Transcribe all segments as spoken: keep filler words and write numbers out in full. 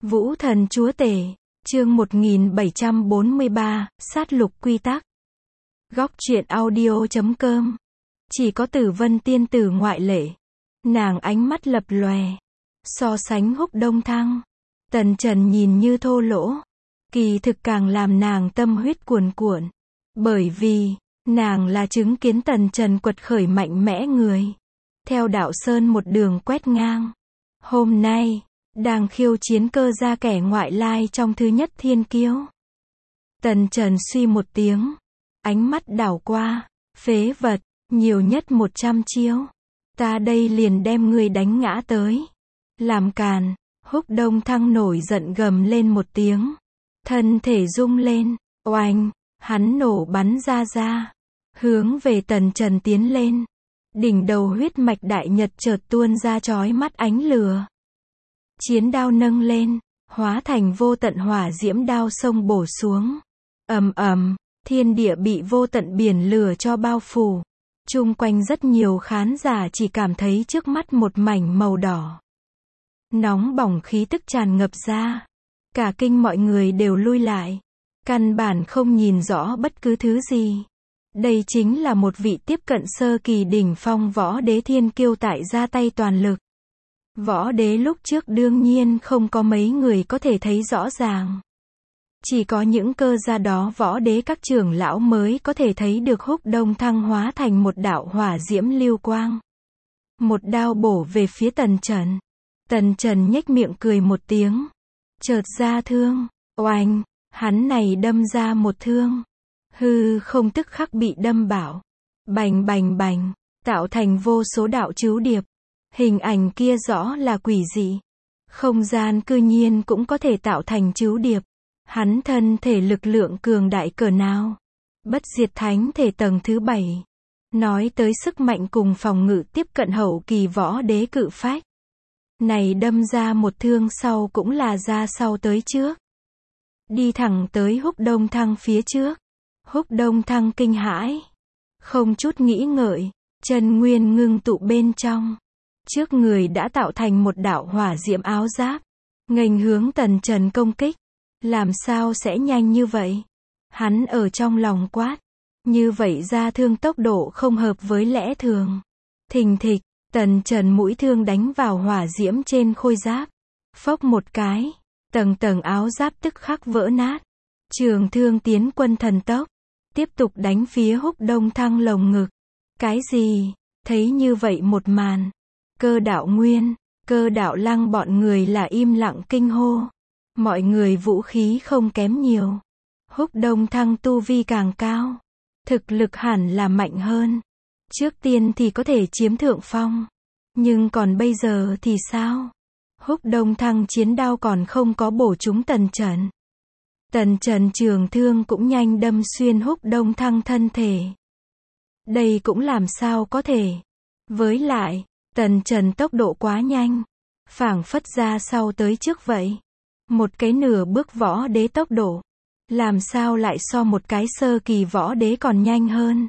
Vũ thần chúa tể, chương một nghìn bảy trăm bốn mươi ba, sát lục quy tắc. Góc truyện audio chấm com. Chỉ có Tử Vân tiên tử ngoại lệ. Nàng ánh mắt lập lòe. So sánh Húc Đông Thăng, Tần Trần nhìn như thô lỗ. Kỳ thực càng làm nàng tâm huyết cuồn cuộn. Bởi vì, nàng là chứng kiến Tần Trần quật khởi mạnh mẽ người. Theo đạo sơn một đường quét ngang. Hôm nay, đang khiêu chiến cơ gia kẻ ngoại lai trong thứ nhất thiên kiêu. Tần Trần suy một tiếng. Ánh mắt đảo qua. Phế vật, nhiều nhất một trăm chiêu. Ta đây liền đem ngươi đánh ngã tới. Làm càn, Húc Đông Thăng nổi giận gầm lên một tiếng. Thân thể rung lên, oanh, hắn nổ bắn ra ra. Hướng về Tần Trần tiến lên. Đỉnh đầu huyết mạch đại nhật chợt tuôn ra chói mắt ánh lửa. Chiến đao nâng lên, hóa thành vô tận hỏa diễm đao sông bổ xuống. Ầm ầm, thiên địa bị vô tận biển lửa cho bao phủ. Chung quanh rất nhiều khán giả chỉ cảm thấy trước mắt một mảnh màu đỏ. Nóng bỏng khí tức tràn ngập ra. Cả kinh mọi người đều lui lại. Căn bản không nhìn rõ bất cứ thứ gì. Đây chính là một vị tiếp cận sơ kỳ đỉnh phong võ đế thiên kiêu tại ra tay toàn lực. Võ đế lúc trước đương nhiên không có mấy người có thể thấy rõ ràng. Chỉ có những cơ gia đó võ đế các trưởng lão mới có thể thấy được Húc Đông Thăng hóa thành một đạo hỏa diễm lưu quang. Một đao bổ về phía Tần Trần. Tần Trần nhếch miệng cười một tiếng. Chợt ra thương, oanh, hắn này đâm ra một thương. Hư không tức khắc bị đâm bảo. Bành bành bành, tạo thành vô số đạo trứu điệp. Hình ảnh kia rõ là quỷ dị. Không gian cư nhiên cũng có thể tạo thành trứu điệp. Hắn thân thể lực lượng cường đại cỡ nào. Bất diệt thánh thể tầng thứ bảy. Nói tới sức mạnh cùng phòng ngự tiếp cận hậu kỳ võ đế cự phách. Này đâm ra một thương sau cũng là ra sau tới trước. Đi thẳng tới Húc Đông Thăng phía trước. Húc Đông Thăng kinh hãi. Không chút nghĩ ngợi, chân nguyên ngưng tụ bên trong. Trước người đã tạo thành một đạo hỏa diễm áo giáp. Nghênh hướng Tần Trần công kích. Làm sao sẽ nhanh như vậy? Hắn ở trong lòng quát. Như vậy ra thương tốc độ không hợp với lẽ thường. Thình thịch, Tần Trần mũi thương đánh vào hỏa diễm trên khôi giáp. Phốc một cái, tầng tầng áo giáp tức khắc vỡ nát. Trường thương tiến quân thần tốc. Tiếp tục đánh phía Húc Đông Thăng lồng ngực. Cái gì? Thấy như vậy một màn. Cơ đạo nguyên, cơ đạo lăng bọn người là im lặng kinh hô. Mọi người vũ khí không kém nhiều. Húc Đông Thăng tu vi càng cao. Thực lực hẳn là mạnh hơn. Trước tiên thì có thể chiếm thượng phong. Nhưng còn bây giờ thì sao? Húc Đông Thăng chiến đao còn không có bổ trúng Tần Trần. Tần Trần trường thương cũng nhanh đâm xuyên Húc Đông Thăng thân thể. Đây cũng làm sao có thể. Với lại, Tần Trần tốc độ quá nhanh. Phảng phất ra sau tới trước vậy. Một cái nửa bước võ đế tốc độ. Làm sao lại so một cái sơ kỳ võ đế còn nhanh hơn.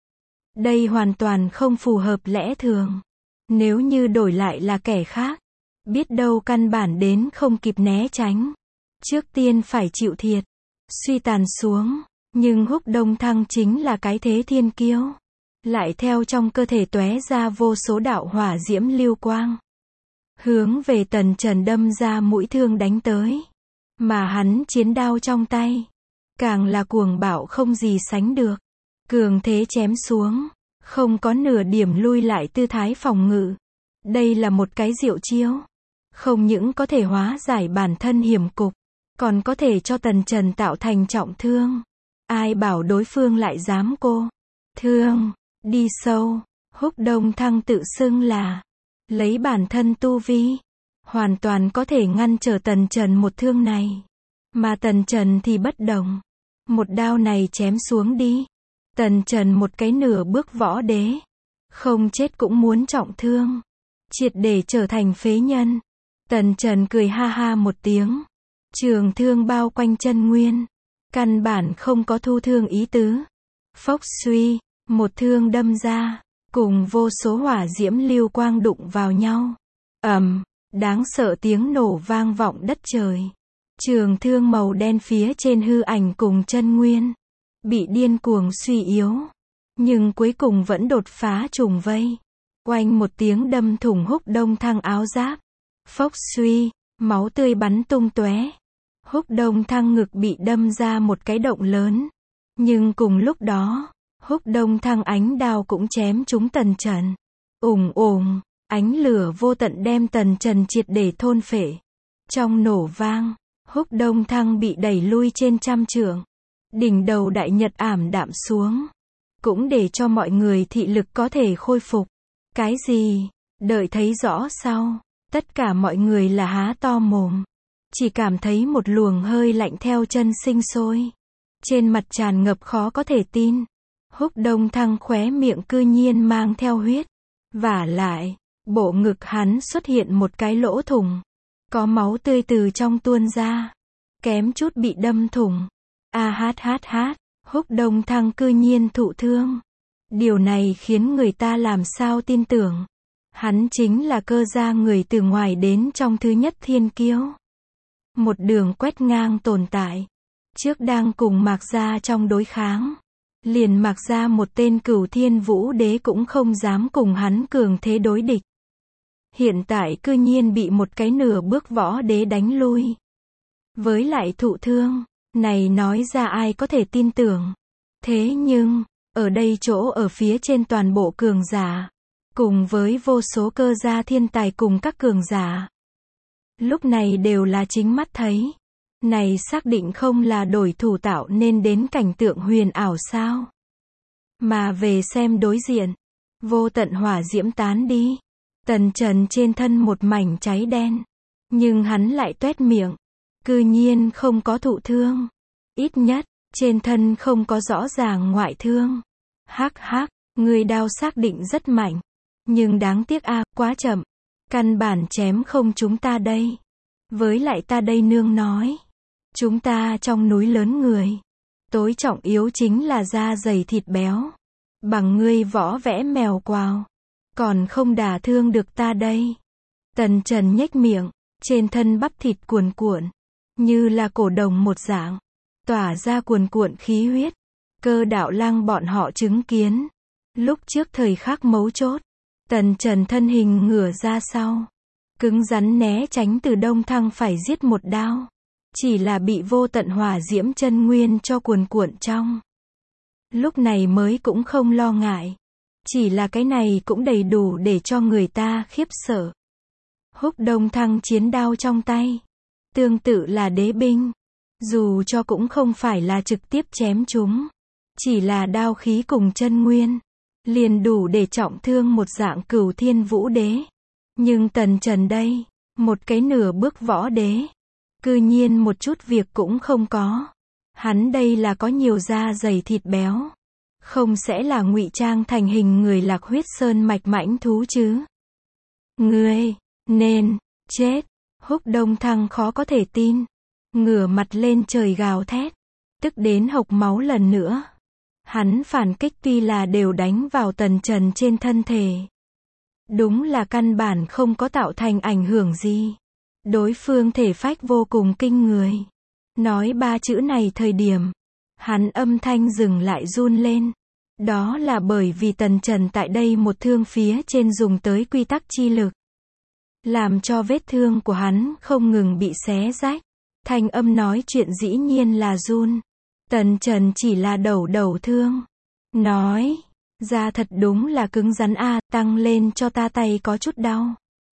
Đây hoàn toàn không phù hợp lẽ thường. Nếu như đổi lại là kẻ khác. Biết đâu căn bản đến không kịp né tránh. Trước tiên phải chịu thiệt. Suy tàn xuống. Nhưng Húc Đông Thăng chính là cái thế thiên kiêu. Lại theo trong cơ thể tóe ra vô số đạo hỏa diễm lưu quang. Hướng về Tần Trần đâm ra mũi thương đánh tới. Mà hắn chiến đao trong tay. Càng là cuồng bạo không gì sánh được. Cường thế chém xuống. Không có nửa điểm lui lại tư thái phòng ngự. Đây là một cái diệu chiêu. Không những có thể hóa giải bản thân hiểm cục. Còn có thể cho Tần Trần tạo thành trọng thương. Ai bảo đối phương lại dám cô. Thương, đi sâu. Húc Đông Thăng tự xưng là. Lấy bản thân tu vi. Hoàn toàn có thể ngăn trở Tần Trần một thương này. Mà Tần Trần thì bất đồng. Một đao này chém xuống đi. Tần Trần một cái nửa bước võ đế. Không chết cũng muốn trọng thương. Triệt để trở thành phế nhân. Tần Trần cười ha ha một tiếng. Trường thương bao quanh chân nguyên. Căn bản không có thu thương ý tứ. Phốc suy, một thương đâm ra. Cùng vô số hỏa diễm lưu quang đụng vào nhau. Ầm, Đáng sợ tiếng nổ vang vọng đất trời. Trường thương màu đen phía trên hư ảnh cùng chân nguyên bị điên cuồng suy yếu, nhưng cuối cùng vẫn đột phá trùng vây. Oanh một tiếng đâm thủng Húc Đông Thăng áo giáp. Phốc suy, máu tươi bắn tung tóe. Húc Đông Thăng ngực bị đâm ra một cái động lớn. Nhưng cùng lúc đó, Húc Đông Thăng ánh đao cũng chém trúng Tần Trần. Ùng ùng, ánh lửa vô tận đem Tần Trần triệt để thôn phệ. Trong nổ vang, Húc Đông Thăng bị đẩy lui trên trăm trượng. Đỉnh đầu đại nhật ảm đạm xuống. Cũng để cho mọi người thị lực có thể khôi phục. Cái gì? Đợi thấy rõ sau. Tất cả mọi người là há to mồm. Chỉ cảm thấy một luồng hơi lạnh theo chân sinh sôi. Trên mặt tràn ngập khó có thể tin. Húc Đông Thăng khóe miệng cư nhiên mang theo huyết. Vả lại, bộ ngực hắn xuất hiện một cái lỗ thủng. Có máu tươi từ trong tuôn ra. Kém chút bị đâm thủng. A hát hát hát, Húc Đông Thăng cư nhiên thụ thương. Điều này khiến người ta làm sao tin tưởng. Hắn chính là cơ gia người từ ngoài đến trong thứ nhất thiên kiêu. Một đường quét ngang tồn tại. Trước đang cùng Mạc Gia trong đối kháng. Liền Mạc Gia một tên Cửu Thiên Vũ Đế cũng không dám cùng hắn cường thế đối địch. Hiện tại cư nhiên bị một cái nửa bước võ đế đánh lui. Với lại thụ thương, này nói ra ai có thể tin tưởng. Thế nhưng, ở đây chỗ ở phía trên toàn bộ cường giả, cùng với vô số cơ gia thiên tài cùng các cường giả. Lúc này đều là chính mắt thấy. Này xác định không là đổi thủ tạo nên đến cảnh tượng huyền ảo sao. Mà về xem đối diện. Vô tận hỏa diễm tán đi. Tần Trần trên thân một mảnh cháy đen. Nhưng hắn lại toét miệng. Cư nhiên không có thụ thương. Ít nhất, trên thân không có rõ ràng ngoại thương. Hắc hắc, người đao xác định rất mạnh. Nhưng đáng tiếc a, à, quá chậm. Căn bản chém không chúng ta đây. Với lại ta đây nương nói. Chúng ta trong núi lớn người. Tối trọng yếu chính là da dày thịt béo. Bằng ngươi võ vẽ mèo quào. Còn không đả thương được ta đây. Tần Trần nhếch miệng. Trên thân bắp thịt cuồn cuộn. Như là cổ đồng một dạng. Tỏa ra cuồn cuộn khí huyết. Cơ đạo lang bọn họ chứng kiến. Lúc trước thời khắc mấu chốt. Tần Trần thân hình ngửa ra sau. Cứng rắn né tránh từ Đông Thăng phải giết một đao. Chỉ là bị vô tận hỏa diễm chân nguyên cho cuồn cuộn trong. Lúc này mới cũng không lo ngại. Chỉ là cái này cũng đầy đủ để cho người ta khiếp sợ. Húc Đông Thăng chiến đao trong tay. Tương tự là đế binh. Dù cho cũng không phải là trực tiếp chém chúng. Chỉ là đao khí cùng chân nguyên. Liền đủ để trọng thương một dạng Cửu Thiên Vũ Đế. Nhưng Tần Trần đây, một cái nửa bước võ đế. Cư nhiên một chút việc cũng không có. Hắn đây là có nhiều da dày thịt béo. Không sẽ là ngụy trang thành hình người Lạc Huyết Sơn mạch mãnh thú chứ. Ngươi, nên, chết. Húc Đông Thăng khó có thể tin. Ngửa mặt lên trời gào thét. Tức đến hộc máu lần nữa. Hắn phản kích tuy là đều đánh vào Tần Trần trên thân thể. Đúng là căn bản không có tạo thành ảnh hưởng gì. Đối phương thể phách vô cùng kinh người. Nói ba chữ này thời điểm. Hắn âm thanh dừng lại run lên. Đó là bởi vì Tần Trần tại đây một thương phía trên dùng tới quy tắc chi lực. Làm cho vết thương của hắn không ngừng bị xé rách. Thanh âm nói chuyện dĩ nhiên là run. Tần Trần chỉ là đầu đầu thương. Nói, da thật đúng là cứng rắn a, à, tăng lên cho ta tay có chút đau.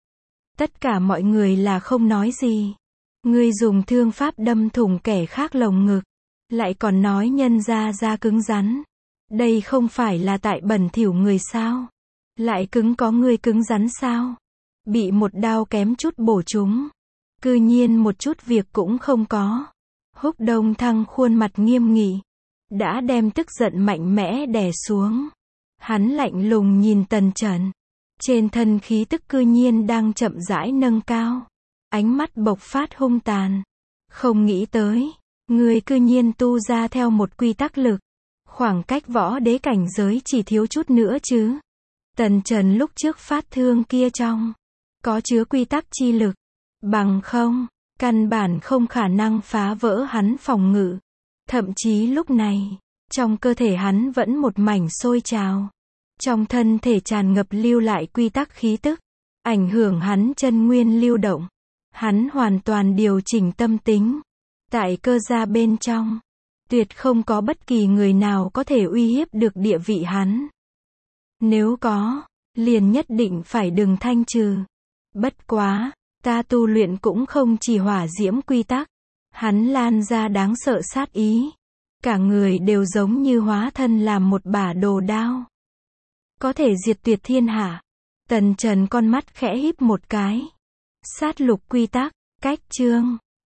Tất cả mọi người là không nói gì. Ngươi dùng thương pháp đâm thủng kẻ khác lồng ngực. Lại còn nói nhân ra da cứng rắn. Đây không phải là tại bẩn thỉu người sao? Lại cứng có người cứng rắn sao? Bị một đao kém chút bổ trúng. Cư nhiên một chút việc cũng không có. Húc Đông Thăng khuôn mặt nghiêm nghị. Đã đem tức giận mạnh mẽ đè xuống. Hắn lạnh lùng nhìn Tần Trần. Trên thân khí tức cư nhiên đang chậm rãi nâng cao. Ánh mắt bộc phát hung tàn. Không nghĩ tới. Người cư nhiên tu ra theo một quy tắc lực. Khoảng cách võ đế cảnh giới chỉ thiếu chút nữa chứ. Tần Trần lúc trước phát thương kia trong. có chứa quy tắc chi lực. Bằng không, căn bản không khả năng phá vỡ hắn phòng ngự. Thậm chí lúc này, trong cơ thể hắn vẫn một mảnh sôi trào. Trong thân thể tràn ngập lưu lại quy tắc khí tức, ảnh hưởng hắn chân nguyên lưu động. Hắn hoàn toàn điều chỉnh tâm tính. Tại cơ gia bên trong, tuyệt không có bất kỳ người nào có thể uy hiếp được địa vị hắn. Nếu có, liền nhất định phải đừng thanh trừ. Bất quá, ta tu luyện cũng không chỉ hỏa diễm quy tắc. Hắn lan ra đáng sợ sát ý. Cả người đều giống như hóa thân làm một bả đồ đao. Có thể diệt tuyệt thiên hạ. Tần Trần con mắt khẽ híp một cái. Sát lục quy tắc, cách chương.